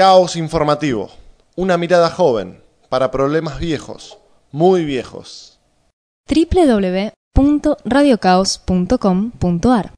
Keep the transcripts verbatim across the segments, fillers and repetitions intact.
Caos informativo, una mirada joven para problemas viejos, muy viejos. doble u doble u doble u punto radio caos punto com punto a r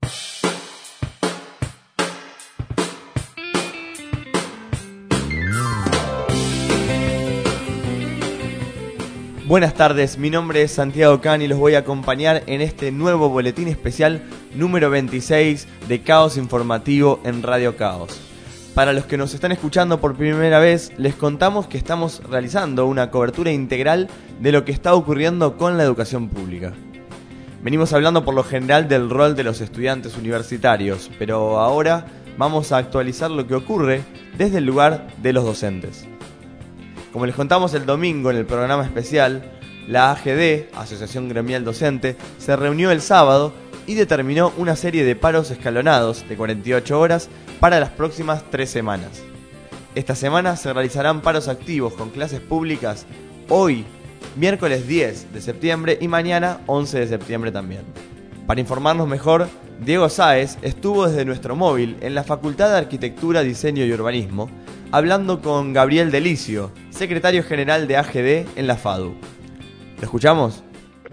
Buenas tardes, mi nombre es Santiago Can y los voy a acompañar en este nuevo boletín especial número veintiséis de Caos Informativo en Radio Caos. Para los que nos están escuchando por primera vez, les contamos que estamos realizando una cobertura integral de lo que está ocurriendo con la educación pública. Venimos hablando por lo general del rol de los estudiantes universitarios, pero ahora vamos a actualizar lo que ocurre desde el lugar de los docentes. Como les contamos el domingo en el programa especial, la A G D, Asociación Gremial Docente, se reunió el sábado y determinó una serie de paros escalonados de cuarenta y ocho horas para las próximas tres semanas. Esta semana se realizarán paros activos con clases públicas hoy, miércoles diez de septiembre y mañana once de septiembre también. Para informarnos mejor, Diego Sáez estuvo desde nuestro móvil en la Facultad de Arquitectura, Diseño y Urbanismo, hablando con Gabriel Delicio, secretario general de A G D en la FADU. ¿Lo escuchamos?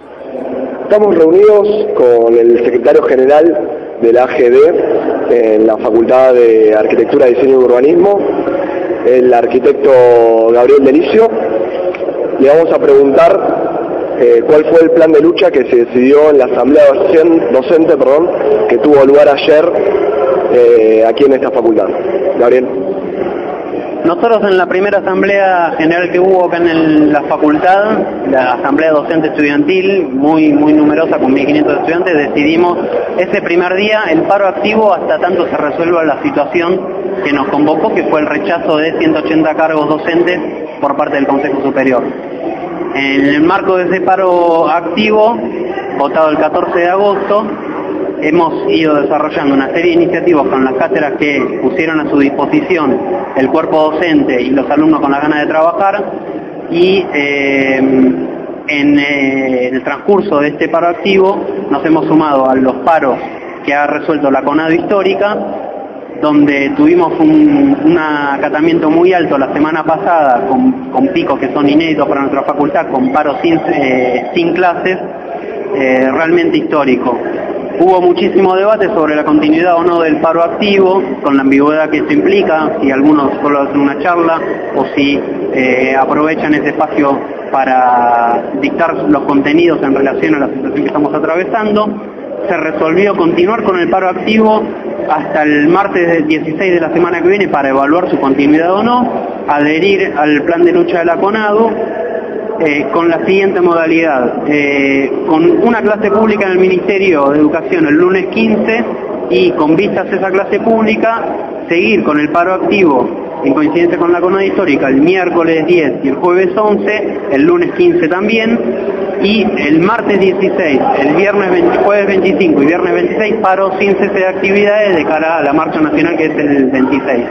Estamos reunidos con el secretario general de la A G D en la Facultad de Arquitectura, Diseño y Urbanismo, el arquitecto Gabriel Delicio. Le vamos a preguntar eh, cuál fue el plan de lucha que se decidió en la asamblea docente perdón, que tuvo lugar ayer eh, aquí en esta facultad. Gabriel. Nosotros en la primera asamblea general que hubo acá en el, la facultad, la asamblea docente estudiantil, muy muy numerosa con mil quinientos estudiantes, decidimos ese primer día el paro activo hasta tanto se resuelva la situación que nos convocó, que fue el rechazo de ciento ochenta cargos docentes por parte del Consejo Superior. En el marco de ese paro activo, votado el catorce de agosto, hemos ido desarrollando una serie de iniciativas con las cátedras que pusieron a su disposición el cuerpo docente y los alumnos con la ganas de trabajar, y eh, en, eh, en el transcurso de este paro activo nos hemos sumado a los paros que ha resuelto la CONADO histórica, donde tuvimos un, un acatamiento muy alto la semana pasada con, con picos que son inéditos para nuestra facultad, con paros sin, eh, sin clases, eh, realmente histórico. Hubo muchísimo debate sobre la continuidad o no del paro activo, con la ambigüedad que esto implica, si algunos solo hacen una charla o si eh, aprovechan ese espacio para dictar los contenidos en relación a la situación que estamos atravesando. Se resolvió continuar con el paro activo hasta el martes dieciséis de la semana que viene para evaluar su continuidad o no, adherir al plan de lucha de la CONADO, Eh, con la siguiente modalidad, eh, con una clase pública en el Ministerio de Educación el lunes quince y con vistas a esa clase pública, seguir con el paro activo en coincidencia con la CONADO histórica el miércoles diez y el jueves once, el lunes quince también, y el martes dieciséis, el viernes veinte, jueves veinticinco y viernes veintiséis paro sin cese de actividades de cara a la marcha nacional que es el veintiséis.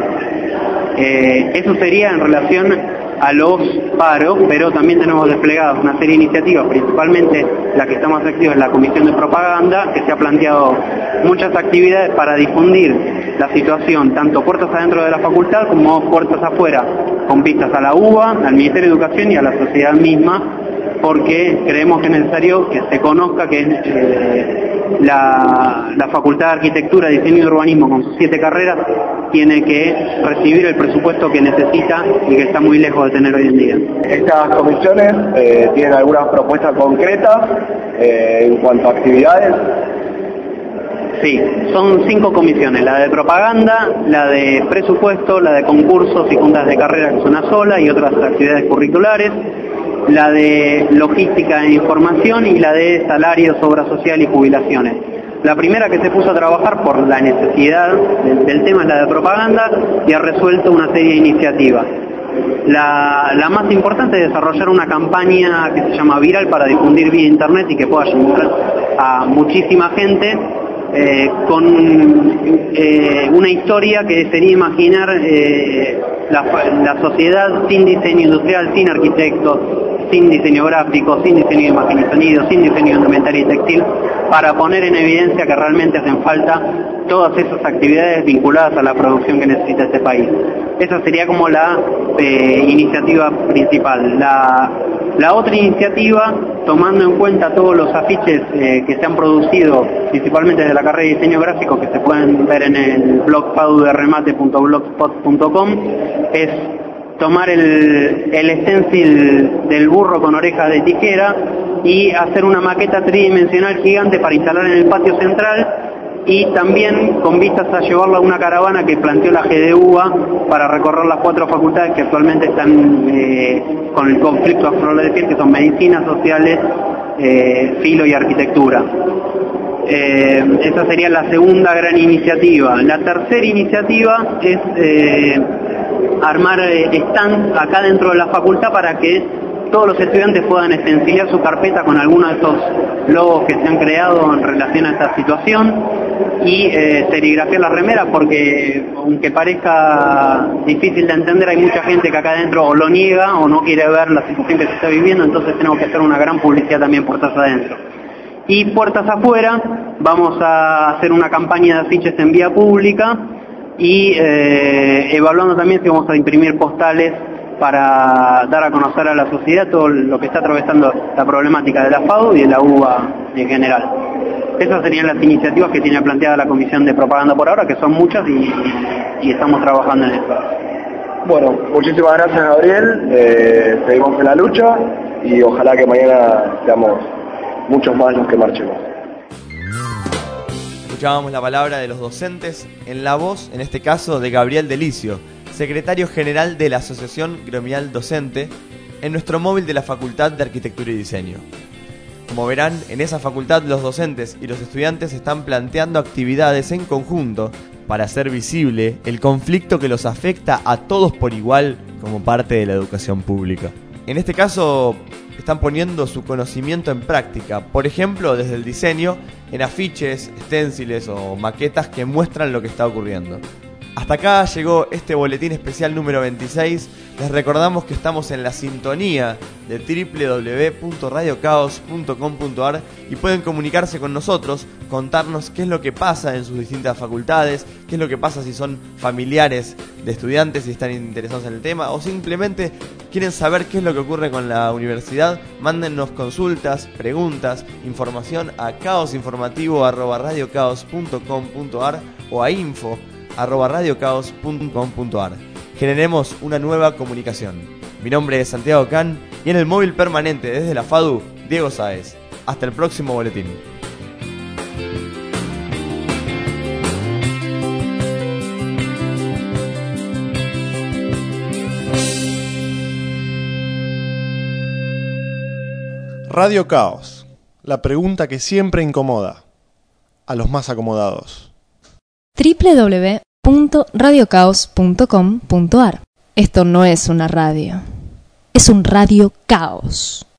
Eh, eso sería en relación a los paros, pero también tenemos desplegadas una serie de iniciativas, principalmente la que está más activa en la Comisión de Propaganda, que se ha planteado muchas actividades para difundir la situación, tanto puertas adentro de la facultad como puertas afuera, con vistas a la U B A, al Ministerio de Educación y a la sociedad misma, porque creemos que es necesario que se conozca que eh, la, la Facultad de Arquitectura, Diseño y Urbanismo, con sus siete carreras, tiene que recibir el presupuesto que necesita y que está muy lejos de tener hoy en día. Estas comisiones eh, tienen algunas propuestas concretas eh, en cuanto a actividades. Sí, son cinco comisiones, la de propaganda, la de presupuesto, la de concursos y juntas de carrera, que es una sola, y otras actividades curriculares, la de logística e información y la de salarios, obra social y jubilaciones. La primera que se puso a trabajar por la necesidad del, del tema es la de propaganda y ha resuelto una serie de iniciativas. La, la más importante es desarrollar una campaña que se llama Viral para difundir vía internet y que pueda llegar a muchísima gente, eh, con eh, una historia que sería imaginar eh, la, la sociedad sin diseño industrial, sin arquitectos, sin diseño gráfico, sin diseño de imagen y sonido, sin diseño de indumentaria y textil, para poner en evidencia que realmente hacen falta todas esas actividades vinculadas a la producción que necesita este país. Esa sería como la eh, iniciativa principal. La, la otra iniciativa, tomando en cuenta todos los afiches eh, que se han producido, principalmente de la carrera de diseño gráfico, que se pueden ver en el blog fadu de remate punto blogspot punto com, es tomar el, el stencil del burro con orejas de tijera y hacer una maqueta tridimensional gigante para instalar en el patio central, y también con vistas a llevarla a una caravana que planteó la G D U A para recorrer las cuatro facultades que actualmente están eh, con el conflicto a flor de piel, que son medicina, sociales, eh, filo y arquitectura. Eh, esa sería la segunda gran iniciativa. La tercera iniciativa es eh, armar stands acá dentro de la facultad para que todos los estudiantes puedan extensilar su carpeta con algunos de estos logos que se han creado en relación a esta situación y eh, serigrafiar las remeras, porque aunque parezca difícil de entender, hay mucha gente que acá adentro o lo niega o no quiere ver la situación que se está viviendo, entonces tenemos que hacer una gran publicidad también puertas adentro. Y puertas afuera, vamos a hacer una campaña de afiches en vía pública y eh, evaluando también si vamos a imprimir postales para dar a conocer a la sociedad todo lo que está atravesando la problemática de la FADU y de la U B A en general. Esas serían las iniciativas que tiene planteada la Comisión de Propaganda por ahora, que son muchas y, y estamos trabajando en eso. Bueno, muchísimas gracias, Gabriel, eh, seguimos en la lucha y ojalá que mañana seamos muchos más los que marchemos. Escuchábamos la palabra de los docentes en la voz, en este caso, de Gabriel Delicio, secretario general de la Asociación Gremial Docente, en nuestro móvil de la Facultad de Arquitectura y Diseño. Como verán, en esa facultad los docentes y los estudiantes están planteando actividades en conjunto para hacer visible el conflicto que los afecta a todos por igual como parte de la educación pública. En este caso, están poniendo su conocimiento en práctica, por ejemplo, desde el diseño, en afiches, stenciles o maquetas que muestran lo que está ocurriendo. Hasta acá llegó este boletín especial número veintiséis. Les recordamos que estamos en la sintonía de doble u doble u doble u punto radio caos punto com punto a r y pueden comunicarse con nosotros, contarnos qué es lo que pasa en sus distintas facultades, qué es lo que pasa si son familiares de estudiantes y están interesados en el tema, o simplemente quieren saber qué es lo que ocurre con la universidad. Mándennos consultas, preguntas, información a caosinformativo arroba radiocaos punto com punto a r o a info arroba radiocaos punto com punto a r. Generemos una nueva comunicación. Mi nombre es Santiago Can y en el móvil permanente desde la FADU, Diego Sáez. Hasta el próximo boletín. Radio Caos, la pregunta que siempre incomoda a los más acomodados. doble u doble u doble u punto radio caos punto com punto a r. Esto no es una radio, es un radio caos.